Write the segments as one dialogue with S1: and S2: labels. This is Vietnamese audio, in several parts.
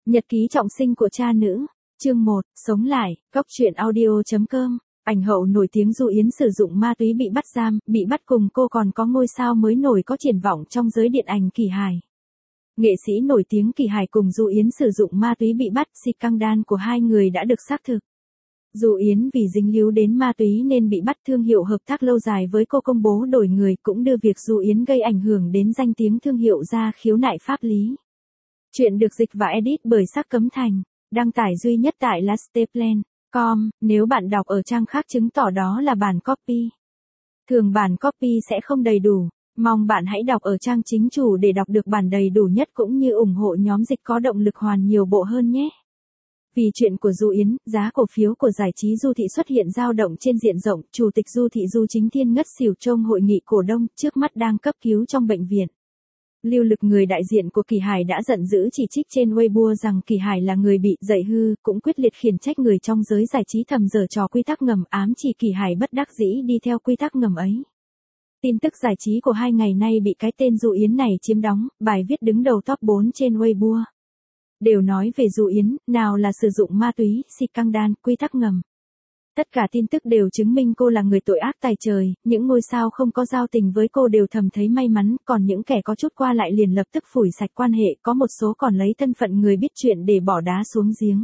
S1: Nhật ký trọng sinh của cha nữ. Chương 1, sống lại, góc truyện audio.com. Ảnh hậu nổi tiếng Du Yến sử dụng ma túy bị bắt giam, bị bắt cùng cô còn có ngôi sao mới nổi có triển vọng trong giới điện ảnh Kỳ Hải. Nghệ sĩ nổi tiếng Kỳ Hải cùng Du Yến sử dụng ma túy bị bắt, scandal của hai người đã được xác thực. Du Yến vì dính líu đến ma túy nên bị bắt, thương hiệu hợp tác lâu dài với cô công bố đổi người cũng đưa việc Du Yến gây ảnh hưởng đến danh tiếng thương hiệu ra khiếu nại pháp lý. Chuyện được dịch và edit bởi Sắc Cấm Thành, đăng tải duy nhất tại lasteplan.com, nếu bạn đọc ở trang khác chứng tỏ đó là bản copy. Thường bản copy sẽ không đầy đủ, mong bạn hãy đọc ở trang chính chủ để đọc được bản đầy đủ nhất cũng như ủng hộ nhóm dịch có động lực hoàn nhiều bộ hơn nhé. Vì chuyện của Du Yến, giá cổ phiếu của giải trí Du Thị xuất hiện dao động trên diện rộng, Chủ tịch Du Thị Du Chính Thiên ngất xỉu trong hội nghị cổ đông, trước mắt đang cấp cứu trong bệnh viện. Lưu Lực, người đại diện của Kỳ Hải, đã giận dữ chỉ trích trên Weibo rằng Kỳ Hải là người bị dạy hư, cũng quyết liệt khiển trách người trong giới giải trí thầm giở trò quy tắc ngầm, ám chỉ Kỳ Hải bất đắc dĩ đi theo quy tắc ngầm ấy. Tin tức giải trí của hai ngày nay bị cái tên Du Yến này chiếm đóng, bài viết đứng đầu top 4 trên Weibo. Đều nói về Du Yến, nào là sử dụng ma túy, scandal, quy tắc ngầm. Tất cả tin tức đều chứng minh cô là người tội ác tày trời, những ngôi sao không có giao tình với cô đều thầm thấy may mắn, còn những kẻ có chút qua lại liền lập tức phủi sạch quan hệ, có một số còn lấy thân phận người biết chuyện để bỏ đá xuống giếng.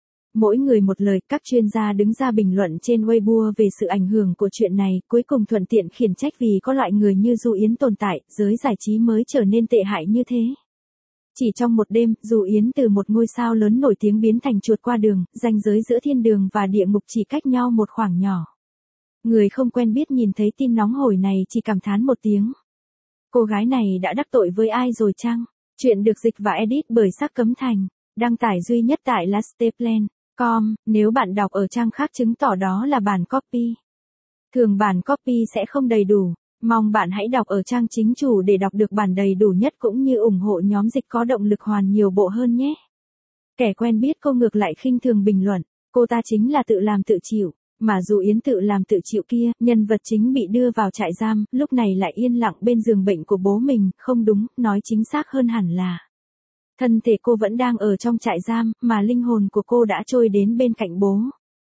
S1: Mỗi người một lời, các chuyên gia đứng ra bình luận trên Weibo về sự ảnh hưởng của chuyện này, cuối cùng thuận tiện khiển trách vì có loại người như Du Yến tồn tại, giới giải trí mới trở nên tệ hại như thế. Chỉ trong một đêm, Du Yến từ một ngôi sao lớn nổi tiếng biến thành chuột qua đường, ranh giới giữa thiên đường và địa ngục chỉ cách nhau một khoảng nhỏ. Người không quen biết nhìn thấy tin nóng hổi này chỉ cảm thán một tiếng. Cô gái này đã đắc tội với ai rồi chăng? Chuyện được dịch và edit bởi Sắc Cấm Thành, đăng tải duy nhất tại lasteplan.com, nếu bạn đọc ở trang khác chứng tỏ đó là bản copy. Thường bản copy sẽ không đầy đủ. Mong bạn hãy đọc ở trang chính chủ để đọc được bản đầy đủ nhất cũng như ủng hộ nhóm dịch có động lực hoàn nhiều bộ hơn nhé. Kẻ quen biết cô ngược lại khinh thường bình luận, cô ta chính là tự làm tự chịu, mà Du Yến tự làm tự chịu kia, nhân vật chính bị đưa vào trại giam, lúc này lại yên lặng bên giường bệnh của bố mình, không đúng, nói chính xác hơn hẳn là thân thể cô vẫn đang ở trong trại giam, mà linh hồn của cô đã trôi đến bên cạnh bố.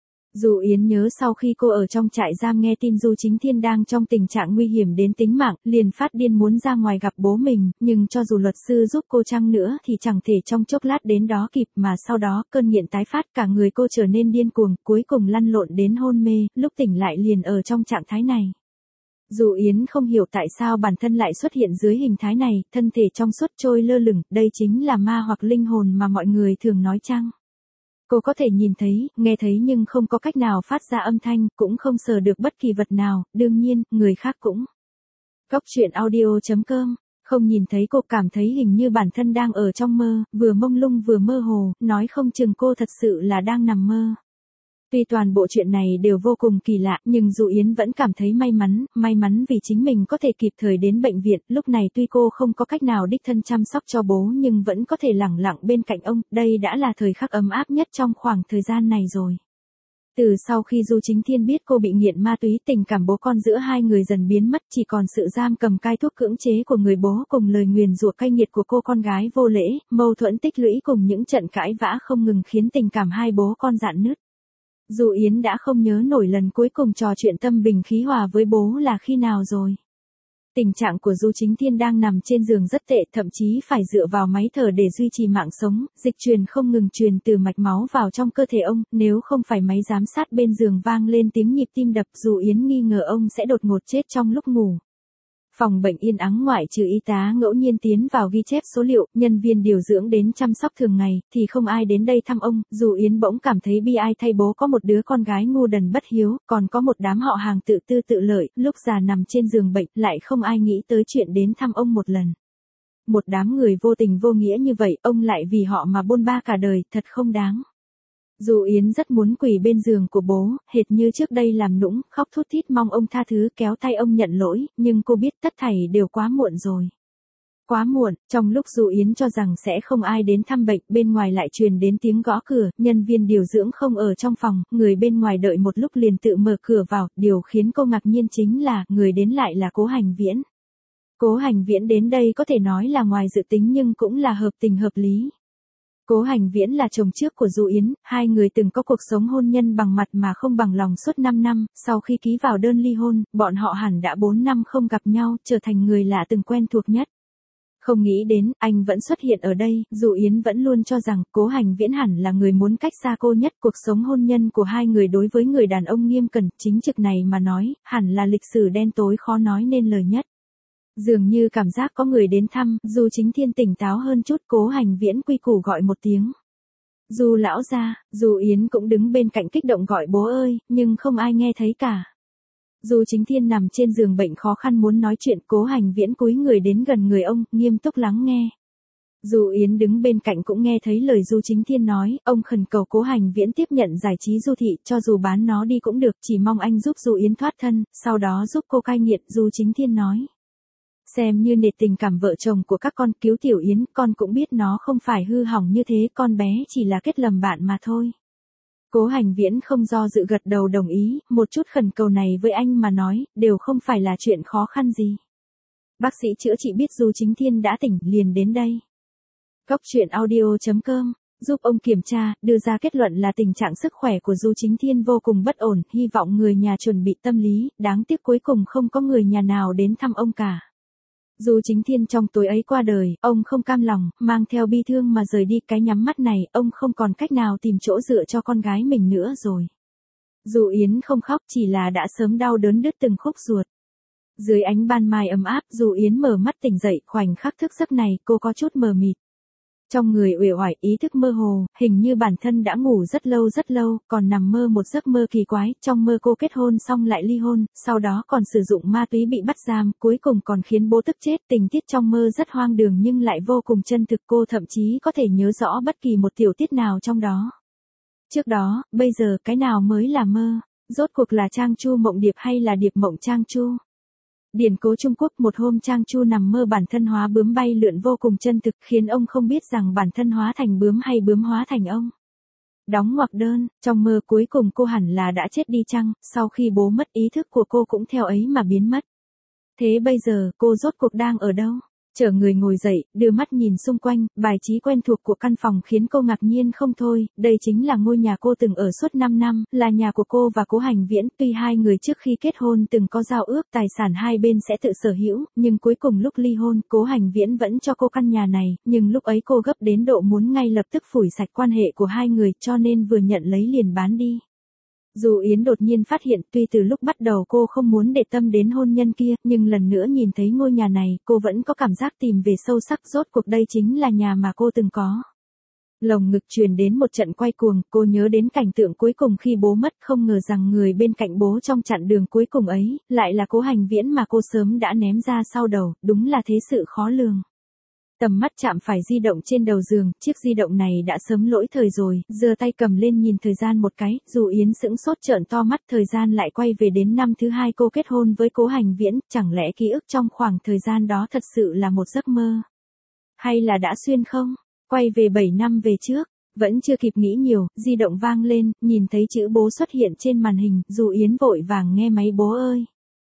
S1: Du Yến nhớ sau khi cô ở trong trại giam nghe tin Du Chính Thiên đang trong tình trạng nguy hiểm đến tính mạng, liền phát điên muốn ra ngoài gặp bố mình, nhưng cho dù luật sư giúp cô chăng nữa thì chẳng thể trong chốc lát đến đó kịp, mà sau đó cơn nghiện tái phát, cả người cô trở nên điên cuồng, cuối cùng lăn lộn đến hôn mê, lúc tỉnh lại liền ở trong trạng thái này. Du Yến không hiểu tại sao bản thân lại xuất hiện dưới hình thái này, thân thể trong suốt trôi lơ lửng, đây chính là ma hoặc linh hồn mà mọi người thường nói chăng? Cô có thể nhìn thấy, nghe thấy nhưng không có cách nào phát ra âm thanh, cũng không sờ được bất kỳ vật nào, đương nhiên, người khác cũng. Góc truyện audio.com, không nhìn thấy cô, cảm thấy hình như bản thân đang ở trong mơ, vừa mông lung vừa mơ hồ, nói không chừng cô thật sự là đang nằm mơ. Tuy toàn bộ chuyện này đều vô cùng kỳ lạ, nhưng Du Yến vẫn cảm thấy may mắn vì chính mình có thể kịp thời đến bệnh viện, lúc này tuy cô không có cách nào đích thân chăm sóc cho bố nhưng vẫn có thể lẳng lặng bên cạnh ông, đây đã là thời khắc ấm áp nhất trong khoảng thời gian này rồi. Từ sau khi Du Chính Thiên biết cô bị nghiện ma túy, tình cảm bố con giữa hai người dần biến mất, chỉ còn sự giam cầm cai thuốc cưỡng chế của người bố cùng lời nguyền rủa cay nghiệt của cô con gái vô lễ, mâu thuẫn tích lũy cùng những trận cãi vã không ngừng khiến tình cảm hai bố con rạn nứt. Du Yến đã không nhớ nổi lần cuối cùng trò chuyện tâm bình khí hòa với bố là khi nào rồi. Tình trạng của Du Chính Thiên đang nằm trên giường rất tệ, thậm chí phải dựa vào máy thở để duy trì mạng sống, dịch truyền không ngừng truyền từ mạch máu vào trong cơ thể ông, nếu không phải máy giám sát bên giường vang lên tiếng nhịp tim đập, Du Yến nghi ngờ ông sẽ đột ngột chết trong lúc ngủ. Phòng bệnh yên ắng ngoại trừ y tá ngẫu nhiên tiến vào ghi chép số liệu, nhân viên điều dưỡng đến chăm sóc thường ngày, thì không ai đến đây thăm ông. Du Yến bỗng cảm thấy bi ai thay bố có một đứa con gái ngu đần bất hiếu, còn có một đám họ hàng tự tư tự lợi, lúc già nằm trên giường bệnh, lại không ai nghĩ tới chuyện đến thăm ông một lần. Một đám người vô tình vô nghĩa như vậy, ông lại vì họ mà bôn ba cả đời, thật không đáng. Du Yến rất muốn quỳ bên giường của bố, hệt như trước đây làm nũng, khóc thút thít mong ông tha thứ, kéo tay ông nhận lỗi, nhưng cô biết tất thảy đều quá muộn rồi. Quá muộn, trong lúc Du Yến cho rằng sẽ không ai đến thăm bệnh, bên ngoài lại truyền đến tiếng gõ cửa, nhân viên điều dưỡng không ở trong phòng, người bên ngoài đợi một lúc liền tự mở cửa vào, điều khiến cô ngạc nhiên chính là, người đến lại là Cố Hành Viễn. Cố Hành Viễn đến đây có thể nói là ngoài dự tính nhưng cũng là hợp tình hợp lý. Cố Hành Viễn là chồng trước của Du Yến, hai người từng có cuộc sống hôn nhân bằng mặt mà không bằng lòng suốt 5 năm, sau khi ký vào đơn ly hôn, bọn họ hẳn đã 4 năm không gặp nhau, trở thành người lạ từng quen thuộc nhất. Không nghĩ đến, anh vẫn xuất hiện ở đây, Du Yến vẫn luôn cho rằng Cố Hành Viễn hẳn là người muốn cách xa cô nhất. Cuộc sống hôn nhân của hai người đối với người đàn ông nghiêm cẩn, chính trực này mà nói, hẳn là lịch sử đen tối khó nói nên lời nhất. Dường như cảm giác có người đến thăm, Du Chính Thiên tỉnh táo hơn chút. Cố Hành Viễn quy củ gọi một tiếng. Du lão gia. Du Yến cũng đứng bên cạnh kích động gọi bố ơi, nhưng không ai nghe thấy cả. Du Chính Thiên nằm trên giường bệnh khó khăn muốn nói chuyện. Cố Hành Viễn cúi người đến gần người ông, nghiêm túc lắng nghe. Du Yến đứng bên cạnh cũng nghe thấy lời Du Chính Thiên nói, ông khẩn cầu Cố Hành Viễn tiếp nhận giải trí Du thị, cho dù bán nó đi cũng được, chỉ mong anh giúp Du Yến thoát thân, sau đó giúp cô cai nghiện. Du Chính Thiên nói. Xem như nể tình cảm vợ chồng của các con, cứu Tiểu Yến, con cũng biết nó không phải hư hỏng như thế, con bé chỉ là kết lầm bạn mà thôi. Cố Hành Viễn không do dự gật đầu đồng ý, một chút khẩn cầu này với anh mà nói, đều không phải là chuyện khó khăn gì. Bác sĩ chữa trị biết Du Chính Thiên đã tỉnh, liền đến đây. Góc truyện audio.com, giúp ông kiểm tra, đưa ra kết luận là tình trạng sức khỏe của Du Chính Thiên vô cùng bất ổn, hy vọng người nhà chuẩn bị tâm lý, đáng tiếc cuối cùng không có người nhà nào đến thăm ông cả. Du Chính Thiên trong tối ấy qua đời, ông không cam lòng, mang theo bi thương mà rời đi. Cái nhắm mắt này, ông không còn cách nào tìm chỗ dựa cho con gái mình nữa rồi. Du Yến không khóc, chỉ là đã sớm đau đớn đứt từng khúc ruột. Dưới ánh ban mai ấm áp, Du Yến mở mắt tỉnh dậy, khoảnh khắc thức giấc này, cô có chút mờ mịt. Trong người uể oải, ý thức mơ hồ, hình như bản thân đã ngủ rất lâu, còn nằm mơ một giấc mơ kỳ quái. Trong mơ cô kết hôn xong lại ly hôn, sau đó còn sử dụng ma túy bị bắt giam, cuối cùng còn khiến bố tức chết. Tình tiết trong mơ rất hoang đường nhưng lại vô cùng chân thực, cô thậm chí có thể nhớ rõ bất kỳ một tiểu tiết nào trong đó. Trước đó, bây giờ cái nào mới là mơ? Rốt cuộc là Trang Chu mộng điệp hay là điệp mộng Trang Chu? Điển cố Trung Quốc. Một hôm Trang Chu nằm mơ bản thân hóa bướm bay lượn vô cùng chân thực, khiến ông không biết rằng bản thân hóa thành bướm hay bướm hóa thành ông. Đóng ngoặc đơn, trong mơ cuối cùng cô hẳn là đã chết đi chăng, sau khi bố mất ý thức của cô cũng theo ấy mà biến mất. Thế bây giờ, cô rốt cuộc đang ở đâu? Chở người ngồi dậy, đưa mắt nhìn xung quanh, bài trí quen thuộc của căn phòng khiến cô ngạc nhiên không thôi. Đây chính là ngôi nhà cô từng ở suốt 5 năm, là nhà của cô và Cố Hành Viễn. Tuy hai người trước khi kết hôn từng có giao ước tài sản hai bên sẽ tự sở hữu, nhưng cuối cùng lúc ly hôn, Cố Hành Viễn vẫn cho cô căn nhà này, nhưng lúc ấy cô gấp đến độ muốn ngay lập tức phủi sạch quan hệ của hai người, cho nên vừa nhận lấy liền bán đi. Du Yến đột nhiên phát hiện, tuy từ lúc bắt đầu cô không muốn để tâm đến hôn nhân kia, nhưng lần nữa nhìn thấy ngôi nhà này, cô vẫn có cảm giác tìm về sâu sắc, rốt cuộc đây chính là nhà mà cô từng có. Lồng ngực truyền đến một trận quay cuồng, cô nhớ đến cảnh tượng cuối cùng khi bố mất, không ngờ rằng người bên cạnh bố trong chặng đường cuối cùng ấy, lại là Cố Hành Viễn mà cô sớm đã ném ra sau đầu, đúng là thế sự khó lường. Tầm mắt chạm phải di động trên đầu giường, chiếc di động này đã sớm lỗi thời rồi, giơ tay cầm lên nhìn thời gian một cái. Du Yến sững sốt trợn to mắt, thời gian lại quay về đến năm thứ hai cô kết hôn với Cố Hành Viễn, chẳng lẽ ký ức trong khoảng thời gian đó thật sự là một giấc mơ? Hay là đã xuyên không? Quay về 7 năm về trước, vẫn chưa kịp nghĩ nhiều, di động vang lên, nhìn thấy chữ bố xuất hiện trên màn hình, Du Yến vội vàng nghe máy. Bố ơi!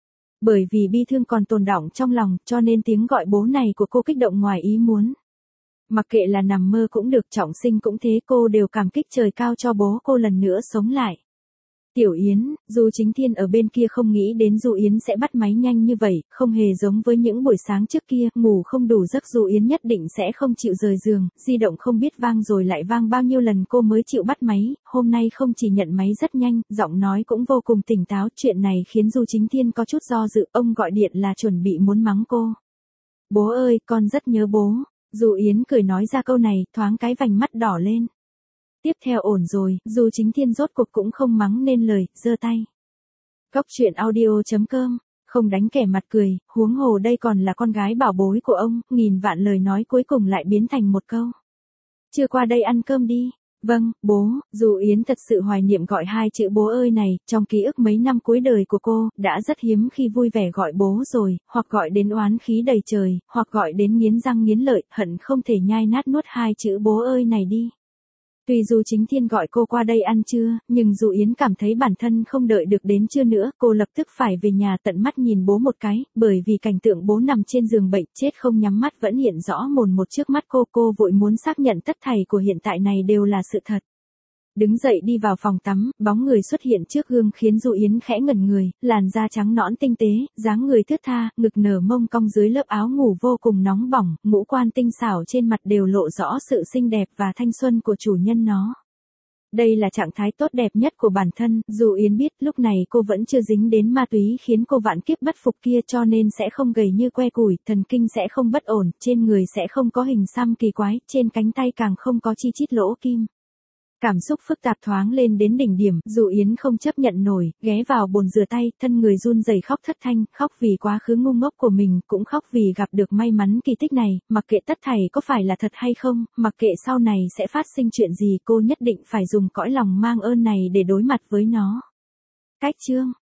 S1: Bởi vì bi thương còn tồn đọng trong lòng, cho nên tiếng gọi bố này của cô kích động ngoài ý muốn. Mặc kệ là nằm mơ cũng được, trọng sinh cũng thế, cô đều cảm kích trời cao cho bố cô lần nữa sống lại. Tiểu Yến, Du Chính Thiên ở bên kia không nghĩ đến Du Yến sẽ bắt máy nhanh như vậy, không hề giống với những buổi sáng trước kia, ngủ không đủ giấc Du Yến nhất định sẽ không chịu rời giường, di động không biết vang rồi lại vang bao nhiêu lần cô mới chịu bắt máy, hôm nay không chỉ nhận máy rất nhanh, giọng nói cũng vô cùng tỉnh táo, chuyện này khiến Du Chính Thiên có chút do dự, ông gọi điện là chuẩn bị muốn mắng cô. Bố ơi, con rất nhớ bố. Du Yến cười nói ra câu này, thoáng cái vành mắt đỏ lên. Tiếp theo ổn rồi, Du Chính Thiên rốt cuộc cũng không mắng nên lời, giơ tay. Góc truyện audio.com, không đánh kẻ mặt cười, huống hồ đây còn là con gái bảo bối của ông, nghìn vạn lời nói cuối cùng lại biến thành một câu. Chưa qua đây ăn cơm đi. Vâng, bố. Du Yến thật sự hoài niệm gọi hai chữ bố ơi này, trong ký ức mấy năm cuối đời của cô, đã rất hiếm khi vui vẻ gọi bố rồi, hoặc gọi đến oán khí đầy trời, hoặc gọi đến nghiến răng nghiến lợi, hận không thể nhai nát nuốt hai chữ bố ơi này đi. Tuy Du Chính Thiên gọi cô qua đây ăn trưa, nhưng Du Yến cảm thấy bản thân không đợi được đến trưa nữa, cô lập tức phải về nhà tận mắt nhìn bố một cái, bởi vì cảnh tượng bố nằm trên giường bệnh chết không nhắm mắt vẫn hiện rõ mồn một trước mắt cô vội muốn xác nhận tất thảy của hiện tại này đều là sự thật. Đứng dậy đi vào phòng tắm, bóng người xuất hiện trước gương khiến Du Yến khẽ ngẩn người, làn da trắng nõn tinh tế, dáng người thướt tha, ngực nở mông cong dưới lớp áo ngủ vô cùng nóng bỏng, ngũ quan tinh xảo trên mặt đều lộ rõ sự xinh đẹp và thanh xuân của chủ nhân nó. Đây là trạng thái tốt đẹp nhất của bản thân, dù Yến biết lúc này cô vẫn chưa dính đến ma túy khiến cô vạn kiếp bất phục kia cho nên sẽ không gầy như que củi, thần kinh sẽ không bất ổn, trên người sẽ không có hình xăm kỳ quái, trên cánh tay càng không có chi chít lỗ kim. Cảm xúc phức tạp thoáng lên đến đỉnh điểm, dù Yến không chấp nhận nổi, ghé vào bồn rửa tay, thân người run rẩy khóc thất thanh, khóc vì quá khứ ngu ngốc của mình, cũng khóc vì gặp được may mắn kỳ tích này, mặc kệ tất thảy có phải là thật hay không, mặc kệ sau này sẽ phát sinh chuyện gì, cô nhất định phải dùng cõi lòng mang ơn này để đối mặt với nó. Cách chương